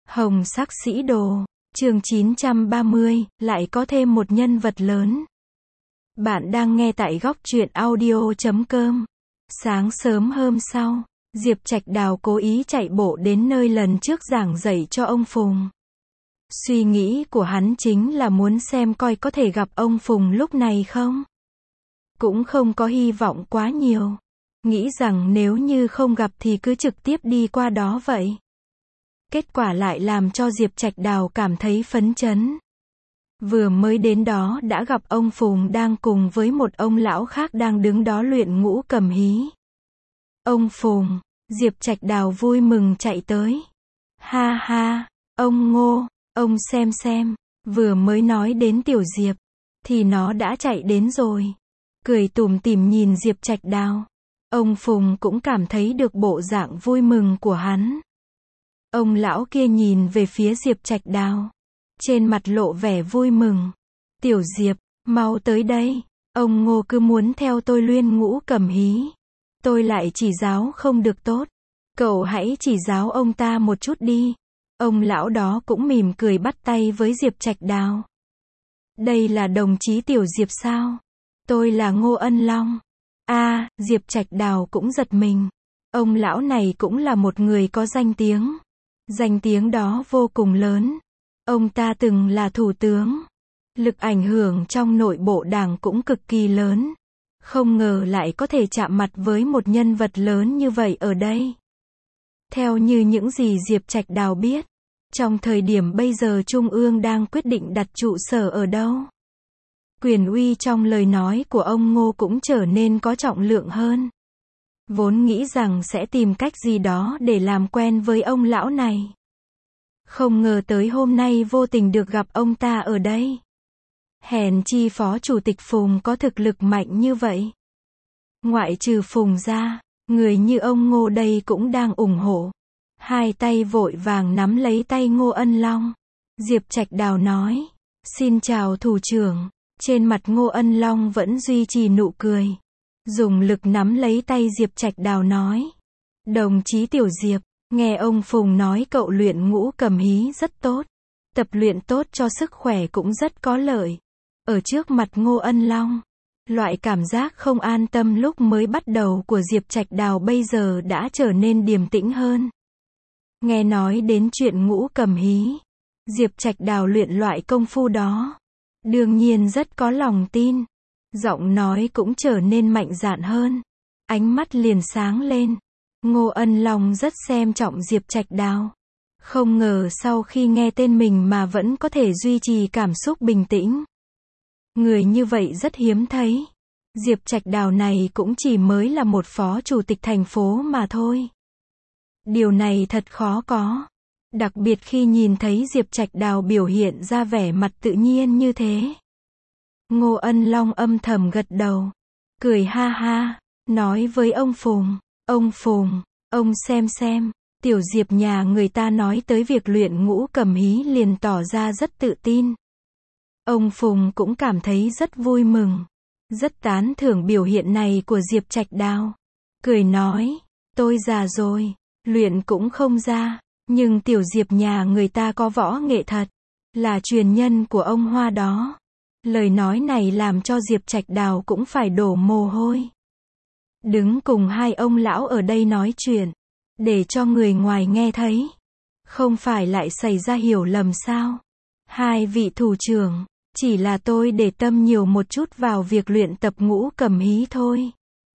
Hồng sắc sĩ đồ, chương 930, lại có thêm một nhân vật lớn. Bạn đang nghe tại góc truyện audio.com. Sáng sớm hôm sau, Diệp Trạch Đào cố ý chạy bộ đến nơi lần trước giảng dạy cho ông Phùng. Suy nghĩ của hắn chính là muốn xem coi có thể gặp ông Phùng lúc này không. Cũng không có hy vọng quá nhiều. Nghĩ rằng nếu như không gặp thì cứ trực tiếp đi qua đó vậy. Kết quả lại làm cho Diệp Trạch Đào cảm thấy phấn chấn. Vừa mới đến đó đã gặp ông Phùng đang cùng với một ông lão khác đang đứng đó luyện ngũ cầm hí. Ông Phùng, Diệp Trạch Đào vui mừng chạy tới. Ha ha, ông Ngô, ông xem, vừa mới nói đến Tiểu Diệp, thì nó đã chạy đến rồi. Cười tủm tỉm nhìn Diệp Trạch Đào. Ông Phùng cũng cảm thấy được bộ dạng vui mừng của hắn. Ông lão kia nhìn về phía Diệp Trạch Đào. Trên mặt lộ vẻ vui mừng. Tiểu Diệp, mau tới đây. Ông Ngô cứ muốn theo tôi luyện ngũ cầm hí. Tôi lại chỉ giáo không được tốt. Cậu hãy chỉ giáo ông ta một chút đi. Ông lão đó cũng mỉm cười bắt tay với Diệp Trạch Đào. Đây là đồng chí Tiểu Diệp sao? Tôi là Ngô Ân Long. Diệp Trạch Đào cũng giật mình. Ông lão này cũng là một người có danh tiếng. Danh tiếng đó vô cùng lớn. Ông ta từng là thủ tướng. Lực ảnh hưởng trong nội bộ đảng cũng cực kỳ lớn. Không ngờ lại có thể chạm mặt với một nhân vật lớn như vậy ở đây. Theo như những gì Diệp Trạch Đào biết, trong thời điểm bây giờ Trung ương đang quyết định đặt trụ sở ở đâu. Quyền uy trong lời nói của ông Ngô cũng trở nên có trọng lượng hơn. Vốn nghĩ rằng sẽ tìm cách gì đó để làm quen với ông lão này. Không ngờ tới hôm nay vô tình được gặp ông ta ở đây. Hèn chi Phó Chủ tịch Phùng có thực lực mạnh như vậy. Ngoại trừ Phùng ra, người như ông Ngô đây cũng đang ủng hộ. Hai tay vội vàng nắm lấy tay Ngô Ân Long. Diệp Trạch Đào nói, xin chào thủ trưởng. Trên mặt Ngô Ân Long vẫn duy trì nụ cười. Dùng lực nắm lấy tay Diệp Trạch Đào nói. Đồng chí Tiểu Diệp, nghe ông Phùng nói cậu luyện ngũ cầm hí rất tốt. Tập luyện tốt cho sức khỏe cũng rất có lợi. Ở trước mặt Ngô Ân Long, loại cảm giác không an tâm lúc mới bắt đầu của Diệp Trạch Đào bây giờ đã trở nên điềm tĩnh hơn. Nghe nói đến chuyện ngũ cầm hí, Diệp Trạch Đào luyện loại công phu đó. Đương nhiên rất có lòng tin. Giọng nói cũng trở nên mạnh dạn hơn. Ánh mắt liền sáng lên. Ngô Ân Long rất xem trọng Diệp Trạch Đào. Không ngờ sau khi nghe tên mình mà vẫn có thể duy trì cảm xúc bình tĩnh. Người như vậy rất hiếm thấy. Diệp Trạch Đào này cũng chỉ mới là một phó chủ tịch thành phố mà thôi. Điều này thật khó có. Đặc biệt khi nhìn thấy Diệp Trạch Đào biểu hiện ra vẻ mặt tự nhiên như thế. Ngô Ân Long âm thầm gật đầu. Cười ha ha. Nói với ông Phùng. Ông Phùng, ông xem. Tiểu Diệp nhà người ta nói tới việc luyện ngũ cầm hí liền tỏ ra rất tự tin. Ông Phùng cũng cảm thấy rất vui mừng. Rất tán thưởng biểu hiện này của Diệp Trạch Đào. Cười nói. Tôi già rồi. Luyện cũng không ra. Nhưng Tiểu Diệp nhà người ta có võ nghệ thật. Là truyền nhân của ông Hoa đó. Lời nói này làm cho Diệp Trạch Đào cũng phải đổ mồ hôi. Đứng cùng hai ông lão ở đây nói chuyện. Để cho người ngoài nghe thấy. Không phải lại xảy ra hiểu lầm sao? Hai vị thủ trưởng, chỉ là tôi để tâm nhiều một chút vào việc luyện tập ngũ cầm hí thôi.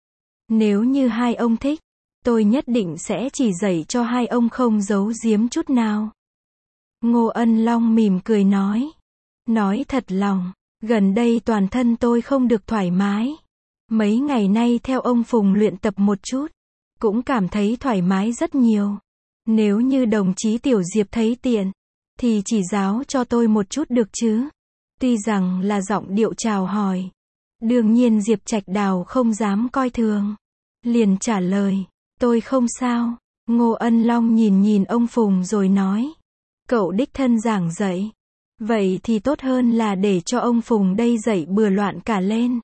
Nếu như hai ông thích, tôi nhất định sẽ chỉ dạy cho hai ông không giấu giếm chút nào. Ngô Ân Long mỉm cười nói. Nói thật lòng, gần đây toàn thân tôi không được thoải mái. Mấy ngày nay theo ông Phùng luyện tập một chút, cũng cảm thấy thoải mái rất nhiều. Nếu như đồng chí Tiểu Diệp thấy tiện, thì chỉ giáo cho tôi một chút được chứ. Tuy rằng là giọng điệu chào hỏi. Đương nhiên Diệp Trạch Đào không dám coi thường. Liền trả lời, tôi không sao. Ngô Ân Long nhìn ông Phùng rồi nói. Cậu đích thân giảng dạy. Vậy thì tốt hơn là để cho ông Phùng đây dạy bừa loạn cả lên.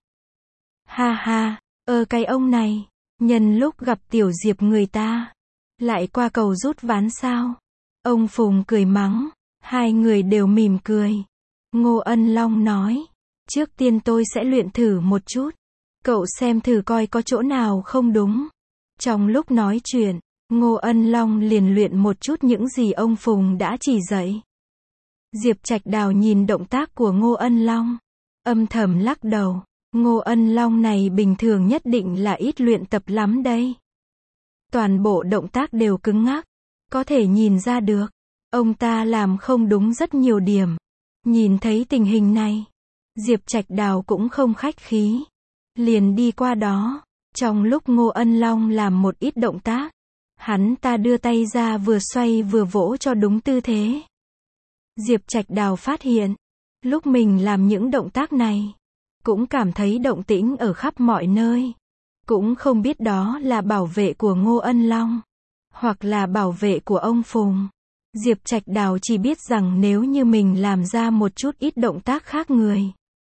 Ha ha, cái ông này, nhân lúc gặp Tiểu Diệp người ta, lại qua cầu rút ván sao? Ông Phùng cười mắng. Hai người đều mỉm cười. Ngô Ân Long nói. Trước tiên tôi sẽ luyện thử một chút. Cậu xem thử coi có chỗ nào không đúng. Trong lúc nói chuyện, Ngô Ân Long liền luyện một chút những gì ông Phùng đã chỉ dạy. Diệp Trạch Đào nhìn động tác của Ngô Ân Long, âm thầm lắc đầu. Ngô Ân Long này bình thường nhất định là ít luyện tập lắm đây. Toàn bộ động tác đều cứng ngắc. Có thể nhìn ra được, ông ta làm không đúng rất nhiều điểm. Nhìn thấy tình hình này, Diệp Trạch Đào cũng không khách khí. Liền đi qua đó. Trong lúc Ngô Ân Long làm một ít động tác, hắn ta đưa tay ra vừa xoay vừa vỗ cho đúng tư thế. Diệp Trạch Đào phát hiện, lúc mình làm những động tác này, cũng cảm thấy động tĩnh ở khắp mọi nơi. Cũng không biết đó là bảo vệ của Ngô Ân Long, hoặc là bảo vệ của ông Phùng. Diệp Trạch Đào chỉ biết rằng nếu như mình làm ra một chút ít động tác khác người,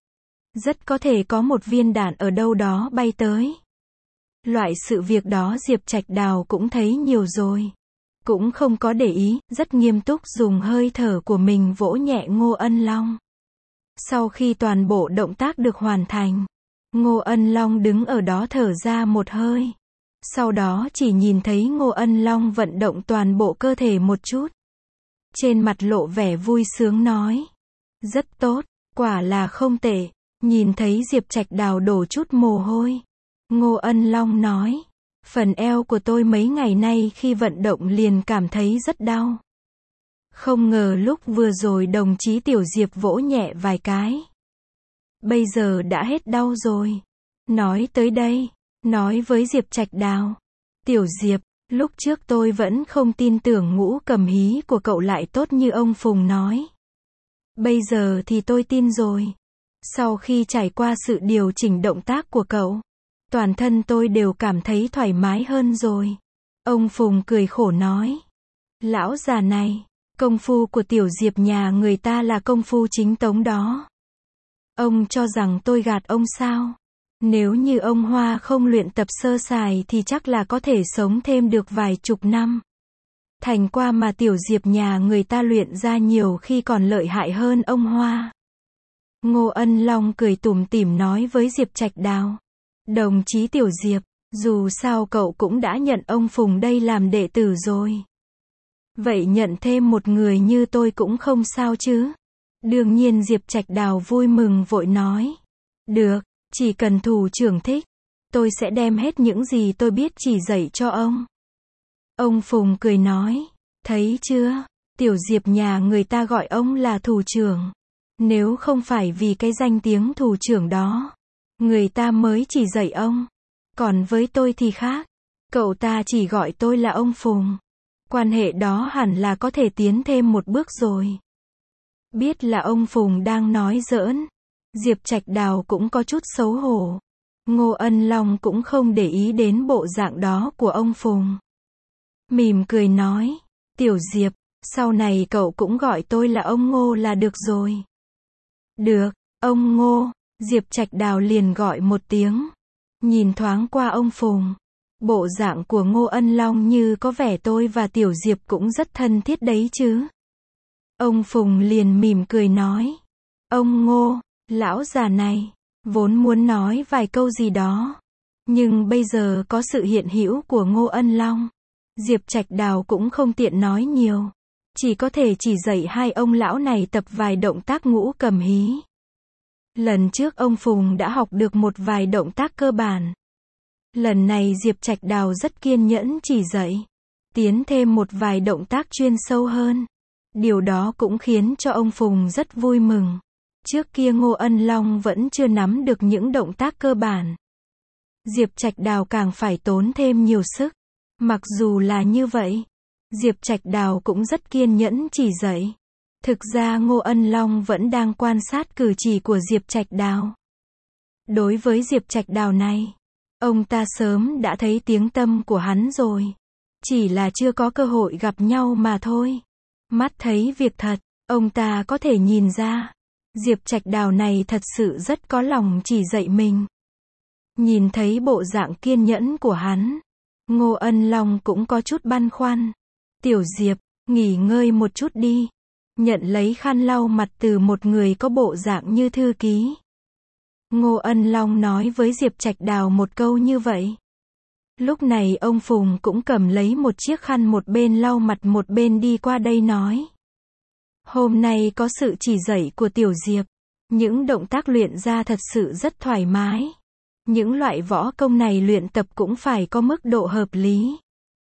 rất có thể có một viên đạn ở đâu đó bay tới. Loại sự việc đó Diệp Trạch Đào cũng thấy nhiều rồi. Cũng không có để ý, rất nghiêm túc dùng hơi thở của mình vỗ nhẹ Ngô Ân Long. Sau khi toàn bộ động tác được hoàn thành, Ngô Ân Long đứng ở đó thở ra một hơi. Sau đó chỉ nhìn thấy Ngô Ân Long vận động toàn bộ cơ thể một chút. Trên mặt lộ vẻ vui sướng nói. Rất tốt, quả là không tệ. Nhìn thấy Diệp Trạch Đào đổ chút mồ hôi, Ngô Ân Long nói. Phần eo của tôi mấy ngày nay khi vận động liền cảm thấy rất đau. Không ngờ lúc vừa rồi đồng chí Tiểu Diệp vỗ nhẹ vài cái, bây giờ đã hết đau rồi. Nói tới đây, nói với Diệp Trạch Đào. Tiểu Diệp, lúc trước tôi vẫn không tin tưởng ngũ cầm hí của cậu lại tốt như ông Phùng nói. Bây giờ thì tôi tin rồi. Sau khi trải qua sự điều chỉnh động tác của cậu, toàn thân tôi đều cảm thấy thoải mái hơn rồi. Ông Phùng cười khổ nói. Lão già này, công phu của Tiểu Diệp nhà người ta là công phu chính tống đó. Ông cho rằng tôi gạt ông sao? Nếu như ông Hoa không luyện tập sơ sài thì chắc là có thể sống thêm được vài chục năm. Thành qua mà Tiểu Diệp nhà người ta luyện ra nhiều khi còn lợi hại hơn ông Hoa. Ngô Ân Long cười tủm tỉm nói với Diệp Trạch Đào. Đồng chí Tiểu Diệp, dù sao cậu cũng đã nhận ông Phùng đây làm đệ tử rồi. Vậy nhận thêm một người như tôi cũng không sao chứ. Đương nhiên Diệp Trạch Đào vui mừng vội nói. Được, chỉ cần thủ trưởng thích, tôi sẽ đem hết những gì tôi biết chỉ dạy cho ông. Ông Phùng cười nói. Thấy chưa, Tiểu Diệp nhà người ta gọi ông là thủ trưởng. Nếu không phải vì cái danh tiếng thủ trưởng đó, người ta mới chỉ dạy ông. Còn với tôi thì khác. Cậu ta chỉ gọi tôi là ông Phùng. Quan hệ đó hẳn là có thể tiến thêm một bước rồi. Biết là ông Phùng đang nói giỡn, Diệp Trạch Đào cũng có chút xấu hổ. Ngô Ân Long cũng không để ý đến bộ dạng đó của ông Phùng. Mỉm cười nói. Tiểu Diệp, sau này cậu cũng gọi tôi là ông Ngô là được rồi. Được, ông Ngô. Diệp Trạch Đào liền gọi một tiếng. Nhìn thoáng qua ông Phùng. Bộ dạng của Ngô Ân Long như có vẻ tôi và Tiểu Diệp cũng rất thân thiết đấy chứ. Ông Phùng liền mỉm cười nói. Ông Ngô, lão già này, vốn muốn nói vài câu gì đó. Nhưng bây giờ có sự hiện hữu của Ngô Ân Long, Diệp Trạch Đào cũng không tiện nói nhiều. Chỉ có thể chỉ dạy hai ông lão này tập vài động tác ngũ cầm hí. Lần trước ông Phùng đã học được một vài động tác cơ bản. Lần này Diệp Trạch Đào rất kiên nhẫn chỉ dạy, tiến thêm một vài động tác chuyên sâu hơn. Điều đó cũng khiến cho ông Phùng rất vui mừng. Trước kia Ngô Ân Long vẫn chưa nắm được những động tác cơ bản. Diệp Trạch Đào càng phải tốn thêm nhiều sức. Mặc dù là như vậy, Diệp Trạch Đào cũng rất kiên nhẫn chỉ dạy. Thực ra Ngô Ân Long vẫn đang quan sát cử chỉ của Diệp Trạch Đào. Đối với Diệp Trạch Đào này, ông ta sớm đã thấy tiếng tăm của hắn rồi. Chỉ là chưa có cơ hội gặp nhau mà thôi. Mắt thấy việc thật, ông ta có thể nhìn ra. Diệp Trạch Đào này thật sự rất có lòng chỉ dạy mình. Nhìn thấy bộ dạng kiên nhẫn của hắn, Ngô Ân Long cũng có chút băn khoăn. Tiểu Diệp, nghỉ ngơi một chút đi. Nhận lấy khăn lau mặt từ một người có bộ dạng như thư ký. Ngô Ân Long nói với Diệp Trạch Đào một câu như vậy. Lúc này ông Phùng cũng cầm lấy một chiếc khăn, một bên lau mặt một bên đi qua đây nói. Hôm nay có sự chỉ dạy của Tiểu Diệp, những động tác luyện ra thật sự rất thoải mái. Những loại võ công này luyện tập cũng phải có mức độ hợp lý.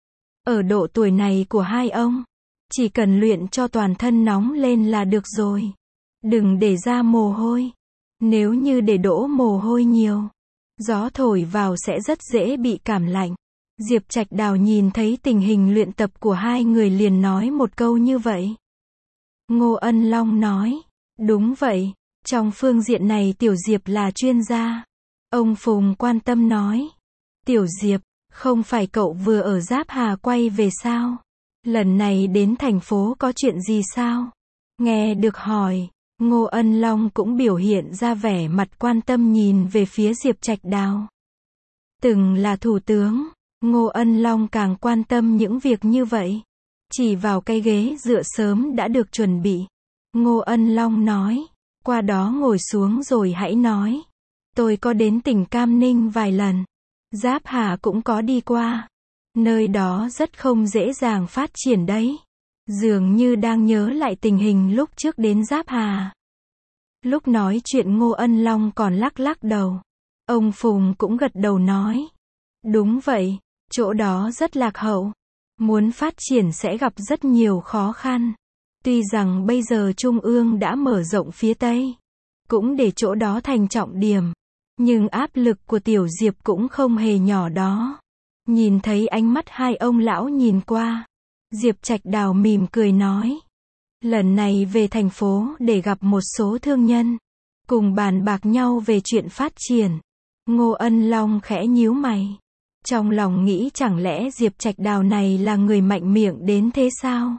Ở độ tuổi này của hai ông, chỉ cần luyện cho toàn thân nóng lên là được rồi. Đừng để ra mồ hôi. Nếu như để đổ mồ hôi nhiều, gió thổi vào sẽ rất dễ bị cảm lạnh. Diệp Trạch Đào nhìn thấy tình hình luyện tập của hai người liền nói một câu như vậy. Ngô Ân Long nói, đúng vậy, trong phương diện này Tiểu Diệp là chuyên gia. Ông Phùng quan tâm nói, Tiểu Diệp, không phải cậu vừa ở Giáp Hà quay về sao? Lần này đến thành phố có chuyện gì sao? Nghe được hỏi, Ngô Ân Long cũng biểu hiện ra vẻ mặt quan tâm nhìn về phía Diệp Trạch Đào. Từng là thủ tướng, Ngô Ân Long càng quan tâm những việc như vậy. Chỉ vào cái ghế dựa sớm đã được chuẩn bị. Ngô Ân Long nói, qua đó ngồi xuống rồi hãy nói. Tôi có đến tỉnh Cam Ninh vài lần. Giáp Hà cũng có đi qua. Nơi đó rất không dễ dàng phát triển đấy. Dường như đang nhớ lại tình hình lúc trước đến Giáp Hà. Lúc nói chuyện Ngô Ân Long còn lắc lắc đầu. Ông Phùng cũng gật đầu nói. Đúng vậy, chỗ đó rất lạc hậu. Muốn phát triển sẽ gặp rất nhiều khó khăn. Tuy rằng bây giờ Trung ương đã mở rộng phía Tây, cũng để chỗ đó thành trọng điểm. Nhưng áp lực của Tiểu Diệp cũng không hề nhỏ đó. Nhìn thấy ánh mắt hai ông lão nhìn qua, Diệp Trạch Đào mỉm cười nói. Lần này về thành phố để gặp một số thương nhân, cùng bàn bạc nhau về chuyện phát triển. Ngô Ân Long khẽ nhíu mày. Trong lòng nghĩ chẳng lẽ Diệp Trạch Đào này là người mạnh miệng đến thế sao?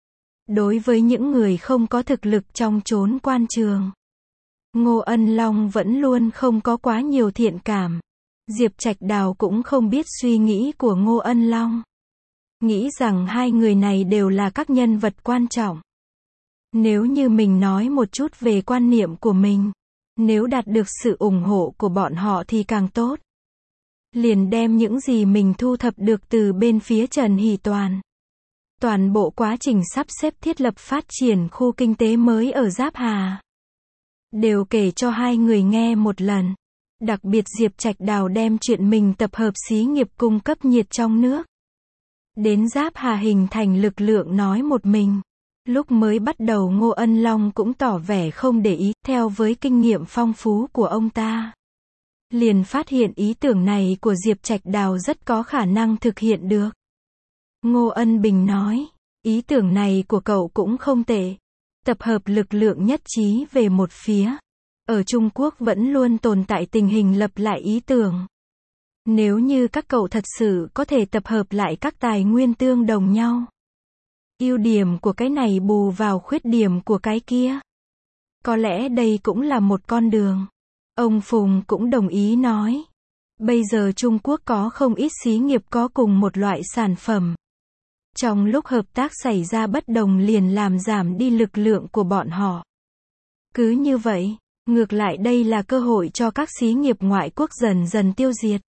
Đối với những người không có thực lực trong chốn quan trường, Ngô Ân Long vẫn luôn không có quá nhiều thiện cảm. Diệp Trạch Đào cũng không biết suy nghĩ của Ngô Ân Long. Nghĩ rằng hai người này đều là các nhân vật quan trọng. Nếu như mình nói một chút về quan niệm của mình, nếu đạt được sự ủng hộ của bọn họ thì càng tốt. Liền đem những gì mình thu thập được từ bên phía Trần Hỷ Toàn. Toàn bộ quá trình sắp xếp thiết lập phát triển khu kinh tế mới ở Giáp Hà, đều kể cho hai người nghe một lần. Đặc biệt Diệp Trạch Đào đem chuyện mình tập hợp xí nghiệp cung cấp nhiệt trong nước. Đến Giáp Hà hình thành lực lượng nói một mình. Lúc mới bắt đầu Ngô Ân Long cũng tỏ vẻ không để ý, theo với kinh nghiệm phong phú của ông ta. Liền phát hiện ý tưởng này của Diệp Trạch Đào rất có khả năng thực hiện được. Ngô Ân Bình nói, ý tưởng này của cậu cũng không tệ. Tập hợp lực lượng nhất trí về một phía. Ở Trung Quốc vẫn luôn tồn tại tình hình lập lại ý tưởng. Nếu như các cậu thật sự có thể tập hợp lại các tài nguyên tương đồng nhau. Ưu điểm của cái này bù vào khuyết điểm của cái kia. Có lẽ đây cũng là một con đường. Ông Phùng cũng đồng ý nói. Bây giờ Trung Quốc có không ít xí nghiệp có cùng một loại sản phẩm. Trong lúc hợp tác xảy ra bất đồng liền làm giảm đi lực lượng của bọn họ. Cứ như vậy, ngược lại đây là cơ hội cho các xí nghiệp ngoại quốc dần dần tiêu diệt.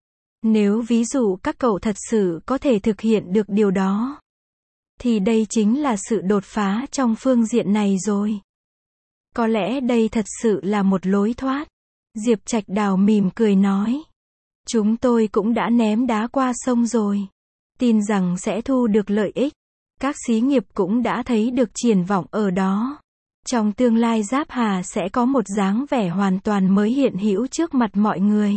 Nếu ví dụ các cậu thật sự có thể thực hiện được điều đó, thì đây chính là sự đột phá trong phương diện này rồi. Có lẽ đây thật sự là một lối thoát. Diệp Trạch Đào mỉm cười nói. Chúng tôi cũng đã ném đá qua sông rồi. Tin rằng sẽ thu được lợi ích. Các xí nghiệp cũng đã thấy được triển vọng ở đó. Trong tương lai Giáp Hà sẽ có một dáng vẻ hoàn toàn mới hiện hữu trước mặt mọi người.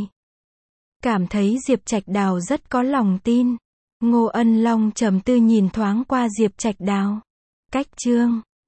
Cảm thấy Diệp Trạch Đào rất có lòng tin. Ngô Ân Long trầm tư nhìn thoáng qua Diệp Trạch Đào. Cách chương